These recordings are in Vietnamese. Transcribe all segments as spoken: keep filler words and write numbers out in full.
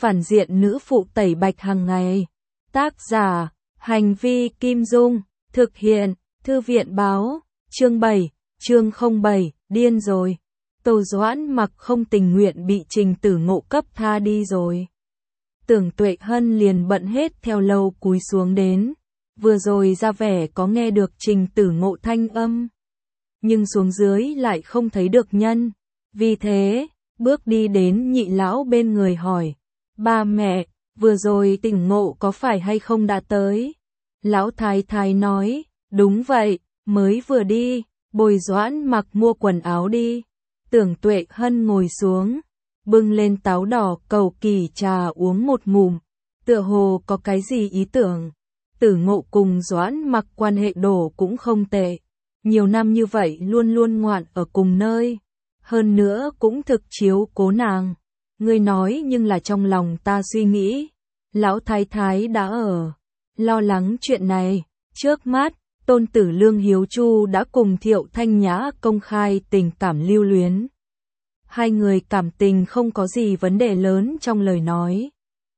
phản diện nữ phụ tẩy bạch hàng ngày. Tác giả, Hành vi Kim Dung, thực hiện, Thư viện báo, chương bảy, chương không bảy, điên rồi. Tô Doãn Mặc không tình nguyện bị Trình Tử Ngộ cấp tha đi rồi. Tưởng Tuệ Hân liền bận hết theo lâu cúi xuống đến, vừa rồi ra vẻ có nghe được Trình Tử Ngộ thanh âm, nhưng xuống dưới lại không thấy được nhân, vì thế, bước đi đến nhị lão bên người hỏi, ba mẹ, vừa rồi Tử Ngộ có phải hay không đã tới? Lão thái thái nói, đúng vậy, mới vừa đi, bồi Doãn Mặc mua quần áo đi. Tưởng Tuệ Hân ngồi xuống, bưng lên táo đỏ cầu kỳ trà uống một ngụm, tựa hồ có cái gì ý tưởng. Tử Ngộ cùng Doãn Mặc quan hệ đổ cũng không tệ, nhiều năm như vậy luôn luôn ngoạn ở cùng nơi, hơn nữa cũng thực chiếu cố nàng. Ngươi nói nhưng là trong lòng ta suy nghĩ, lão thái thái đã ở lo lắng chuyện này. Trước mắt, tôn tử Lương Hiếu Chu đã cùng Thiệu Thanh Nhã công khai tình cảm lưu luyến. Hai người cảm tình không có gì vấn đề lớn trong lời nói.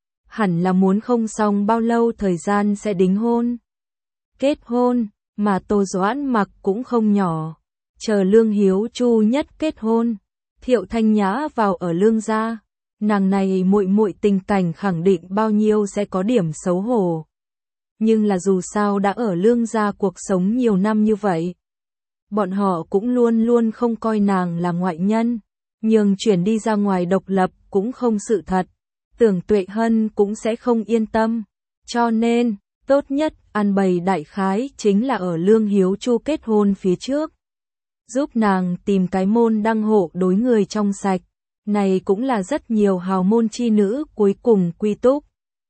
Hẳn là muốn không xong bao lâu thời gian sẽ đính hôn. Kết hôn, mà Tô Doãn Mặc cũng không nhỏ. Chờ Lương Hiếu Chu nhất kết hôn, Thiệu Thanh Nhã vào ở Lương gia, nàng này muội muội tình cảnh khẳng định bao nhiêu sẽ có điểm xấu hổ. Nhưng là dù sao đã ở Lương gia cuộc sống nhiều năm như vậy, bọn họ cũng luôn luôn không coi nàng là ngoại nhân, nhưng chuyển đi ra ngoài độc lập cũng không sự thật. Tưởng Tuệ Hân cũng sẽ không yên tâm, cho nên, tốt nhất an bày đại khái chính là ở Lương Hiếu Chu kết hôn phía trước. Giúp nàng tìm cái môn đăng hộ đối người trong sạch, này cũng là rất nhiều hào môn chi nữ cuối cùng quy túc.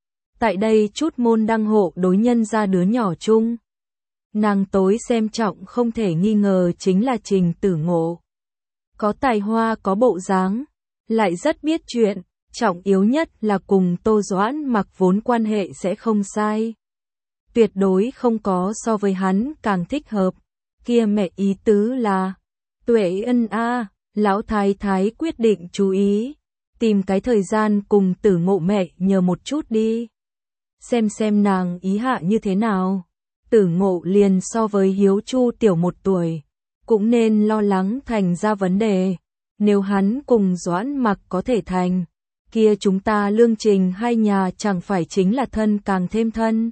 Tại đây chút môn đăng hộ đối nhân ra đứa nhỏ chung. Nàng tối xem trọng không thể nghi ngờ chính là Trình Tử Ngộ. Có tài hoa có bộ dáng, lại rất biết chuyện, trọng yếu nhất là cùng Tô Doãn Mặc vốn quan hệ sẽ không sai. Tuyệt đối không có so với hắn càng thích hợp. Kia mẹ ý tứ là, Tuệ Ân a, lão thái thái quyết định chú ý, tìm cái thời gian cùng Tử Ngộ mẹ nhờ một chút đi. Xem xem nàng ý hạ như thế nào. Tử Ngộ liền so với Hiếu Chu tiểu một tuổi, cũng nên lo lắng thành ra vấn đề. Nếu hắn cùng Doãn Mặc có thể thành, kia chúng ta Lương Trình hai nhà chẳng phải chính là thân càng thêm thân.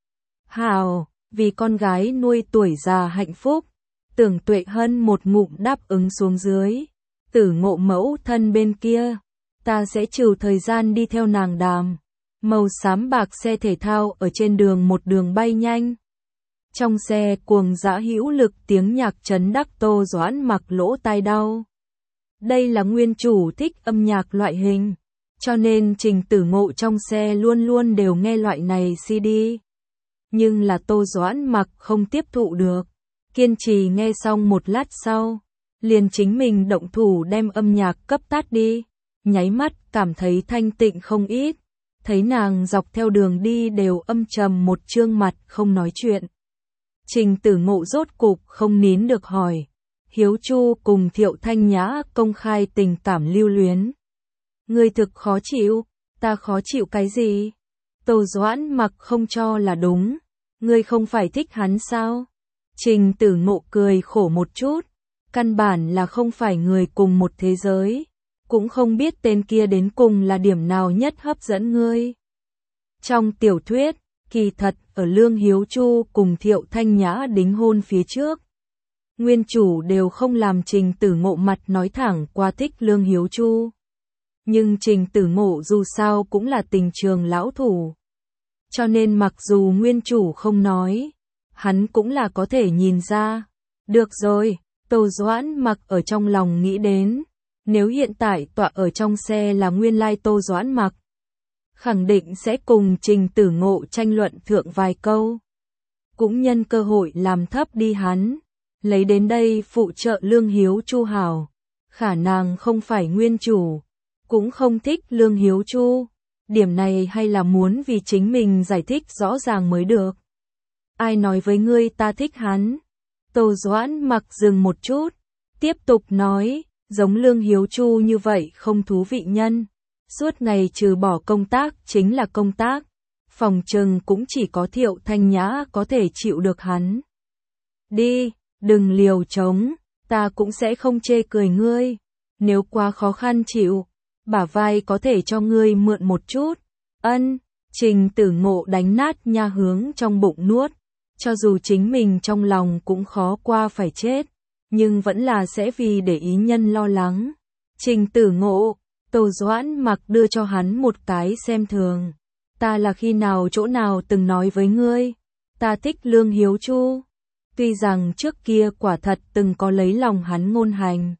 Hào, vì con gái nuôi tuổi già hạnh phúc, Tưởng Tuệ Hân một ngụm đáp ứng xuống dưới. Tử Ngộ mẫu thân bên kia, ta sẽ trừ thời gian đi theo nàng đàm. Màu xám bạc xe thể thao ở trên đường một đường bay nhanh. Trong xe cuồng dã hữu lực tiếng nhạc chấn đắc Tô Doãn Mặc lỗ tai đau. Đây là nguyên chủ thích âm nhạc loại hình, cho nên Trình Tử Ngộ trong xe luôn luôn đều nghe loại này xê đê. Nhưng là Tô Doãn Mặc không tiếp thụ được, kiên trì nghe xong một lát sau, liền chính mình động thủ đem âm nhạc cấp tắt đi, nháy mắt cảm thấy thanh tịnh không ít. Thấy nàng dọc theo đường đi đều âm trầm một trương mặt không nói chuyện. Trình Tử Ngộ rốt cục không nín được hỏi, Hiếu Chu cùng Thiệu Thanh Nhã công khai tình cảm lưu luyến. Ngươi thực khó chịu, ta khó chịu cái gì? Tô Doãn Mặc không cho là đúng, ngươi không phải thích hắn sao? Trình Tử Ngộ cười khổ một chút, căn bản là không phải người cùng một thế giới. Cũng không biết tên kia đến cùng là điểm nào nhất hấp dẫn ngươi. Trong tiểu thuyết, kỳ thật ở Lương Hiếu Chu cùng Thiệu Thanh Nhã đính hôn phía trước, nguyên chủ đều không làm Trình Tử Ngộ mặt nói thẳng qua thích Lương Hiếu Chu. Nhưng Trình Tử Ngộ dù sao cũng là tình trường lão thủ, cho nên mặc dù nguyên chủ không nói, hắn cũng là có thể nhìn ra. Được rồi, Tô Doãn Mặc ở trong lòng nghĩ đến. Nếu hiện tại tọa ở trong xe là nguyên lai Tô Doãn Mặc, khẳng định sẽ cùng Trình Tử Ngộ tranh luận thượng vài câu. Cũng nhân cơ hội làm thấp đi hắn, lấy đến đây phụ trợ Lương Hiếu Chu hảo. Khả năng không phải nguyên chủ, cũng không thích Lương Hiếu Chu. Điểm này hay là muốn vì chính mình giải thích rõ ràng mới được. Ai nói với ngươi ta thích hắn? Tô Doãn Mặc dừng một chút, tiếp tục nói. Giống Lương Hiếu Chu như vậy không thú vị nhân, Suốt ngày trừ bỏ công tác chính là công tác, phòng trừng cũng chỉ có Thiệu Thanh Nhã có thể chịu được hắn. Đi, đừng liều trống, ta cũng sẽ không chê cười ngươi, nếu quá khó khăn chịu, bả vai có thể cho ngươi mượn một chút. Ân, Trình Tử Ngộ đánh nát nha hướng trong bụng nuốt, cho dù chính mình trong lòng cũng khó qua phải chết, nhưng vẫn là sẽ vì để ý nhân lo lắng. Trình Tử Ngộ, Tô Doãn Mặc đưa cho hắn một cái xem thường. Ta là khi nào chỗ nào từng nói với ngươi, ta thích Lương Hiếu Chu. Tuy rằng trước kia quả thật từng có lấy lòng hắn ngôn hành,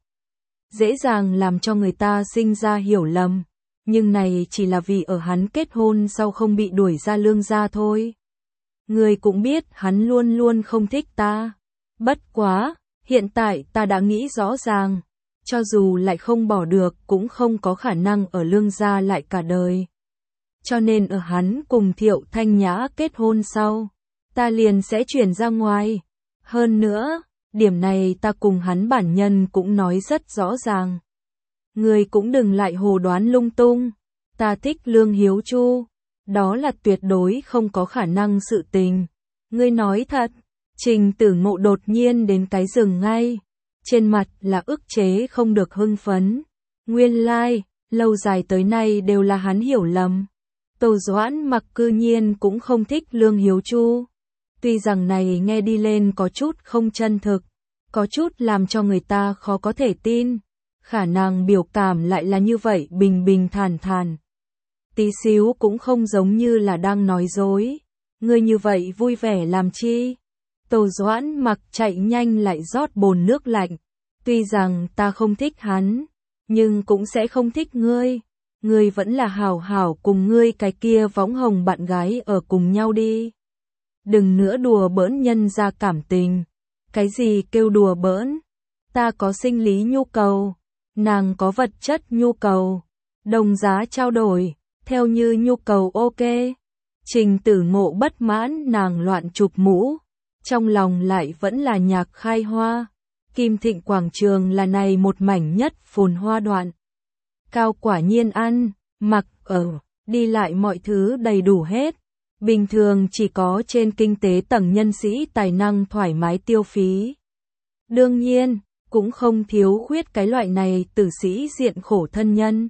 dễ dàng làm cho người ta sinh ra hiểu lầm, nhưng này chỉ là vì ở hắn kết hôn sau không bị đuổi ra Lương gia thôi. Ngươi cũng biết hắn luôn luôn không thích ta. Bất quá, hiện tại ta đã nghĩ rõ ràng, cho dù lại không bỏ được cũng không có khả năng ở Lương gia lại cả đời. Cho nên ở hắn cùng Thiệu Thanh Nhã kết hôn sau, ta liền sẽ chuyển ra ngoài. Hơn nữa, điểm này ta cùng hắn bản nhân cũng nói rất rõ ràng. Ngươi cũng đừng lại hồ đoán lung tung, ta thích Lương Hiếu Chu, đó là tuyệt đối không có khả năng sự tình. Ngươi nói thật. Trình Tử Ngộ đột nhiên đến cái dừng ngay, trên mặt là ức chế không được hưng phấn. Nguyên lai, like, lâu dài tới nay đều là hắn hiểu lầm. Tô Doãn Mặc cư nhiên cũng không thích Lương Hiếu Chu. Tuy rằng này nghe đi lên có chút không chân thực, có chút làm cho người ta khó có thể tin, khả năng biểu cảm lại là như vậy bình bình thản thản. Tí xíu cũng không giống như là đang nói dối. Ngươi như vậy vui vẻ làm chi? Tô Doãn Mặc chạy nhanh lại rót bồn nước lạnh. Tuy rằng ta không thích hắn, nhưng cũng sẽ không thích ngươi. Ngươi vẫn là hảo hảo cùng ngươi cái kia võng hồng bạn gái ở cùng nhau đi. Đừng nữa đùa bỡn nhân ra cảm tình. Cái gì kêu đùa bỡn? Ta có sinh lý nhu cầu, nàng có vật chất nhu cầu. Đồng giá trao đổi, theo như nhu cầu ok. Trình Tử Ngộ bất mãn nàng loạn chụp mũ, trong lòng lại vẫn là nhạc khai hoa. Kim Thịnh quảng trường là này một mảnh nhất phồn hoa đoạn. Cao quả nhiên ăn, mặc, ở, đi lại mọi thứ đầy đủ hết. Bình thường chỉ có trên kinh tế tầng nhân sĩ tài năng thoải mái tiêu phí. Đương nhiên, cũng không thiếu khuyết cái loại này tử sĩ diện khổ thân nhân.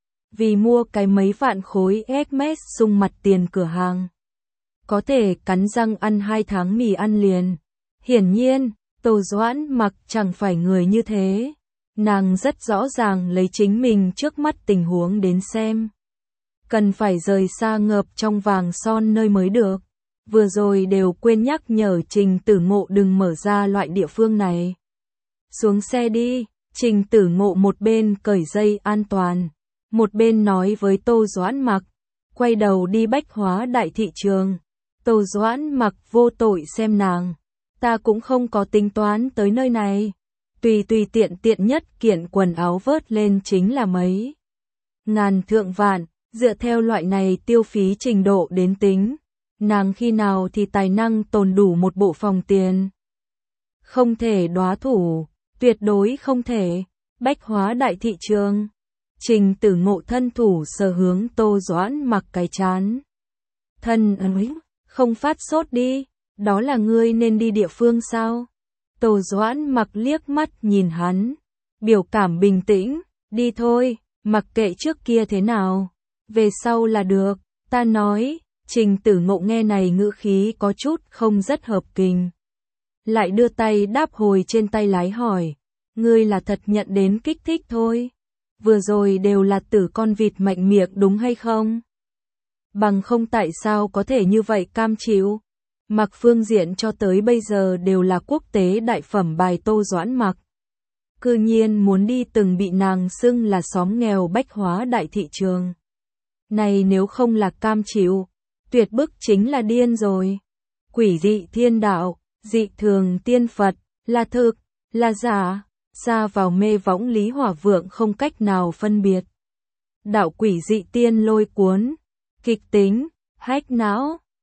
Vì mua cái mấy vạn khối Hermes sung mặt tiền cửa hàng, có thể cắn răng ăn hai tháng mì ăn liền. Hiển nhiên, Tô Doãn Mặc chẳng phải người như thế. Nàng rất rõ ràng lấy chính mình trước mắt tình huống đến xem. Cần phải rời xa ngợp trong vàng son nơi mới được. Vừa rồi đều quên nhắc nhở Trình Tử Ngộ đừng mở ra loại địa phương này. Xuống xe đi. Trình Tử Ngộ một bên cởi dây an toàn, một bên nói với Tô Doãn Mặc, quay đầu đi Bách Hóa Đại Thị Trường. Tô Doãn Mặc vô tội xem nàng, ta cũng không có tính toán tới nơi này. Tùy tùy tiện tiện nhất kiện quần áo vớt lên chính là mấy ngàn thượng vạn, dựa theo loại này tiêu phí trình độ đến tính, nàng khi nào thì tài năng tồn đủ một bộ phòng tiền. Không thể đóa thủ, tuyệt đối không thể. Bách Hóa Đại Thị Trường. Trình Tử Ngộ thân thủ sờ hướng Tô Doãn Mặc cái chán. Thân ấy, không phát sốt đi, đó là ngươi nên đi địa phương sao? Tô Doãn Mặc liếc mắt nhìn hắn, biểu cảm bình tĩnh, đi thôi, mặc kệ trước kia thế nào, về sau là được. Ta nói. Trình Tử Ngộ nghe này ngữ khí có chút không rất hợp kình, lại đưa tay đáp hồi trên tay lái hỏi, ngươi là thật nhận đến kích thích thôi, vừa rồi đều là tử con vịt mạnh miệng đúng hay không? Bằng không tại sao có thể như vậy cam chịu? Mặc phương diện cho tới bây giờ đều là quốc tế đại phẩm bài Tô Doãn Mặc, cư nhiên muốn đi từng bị nàng xưng là xóm nghèo Bách Hóa Đại Thị Trường. Này nếu không là cam chịu, tuyệt bức chính là điên rồi. Quỷ dị thiên đạo, dị thường tiên Phật, là thực, là giả, xa vào mê võng Lý Hỏa Vượng không cách nào phân biệt. Đạo quỷ dị tiên lôi cuốn, kịch tính, hách não.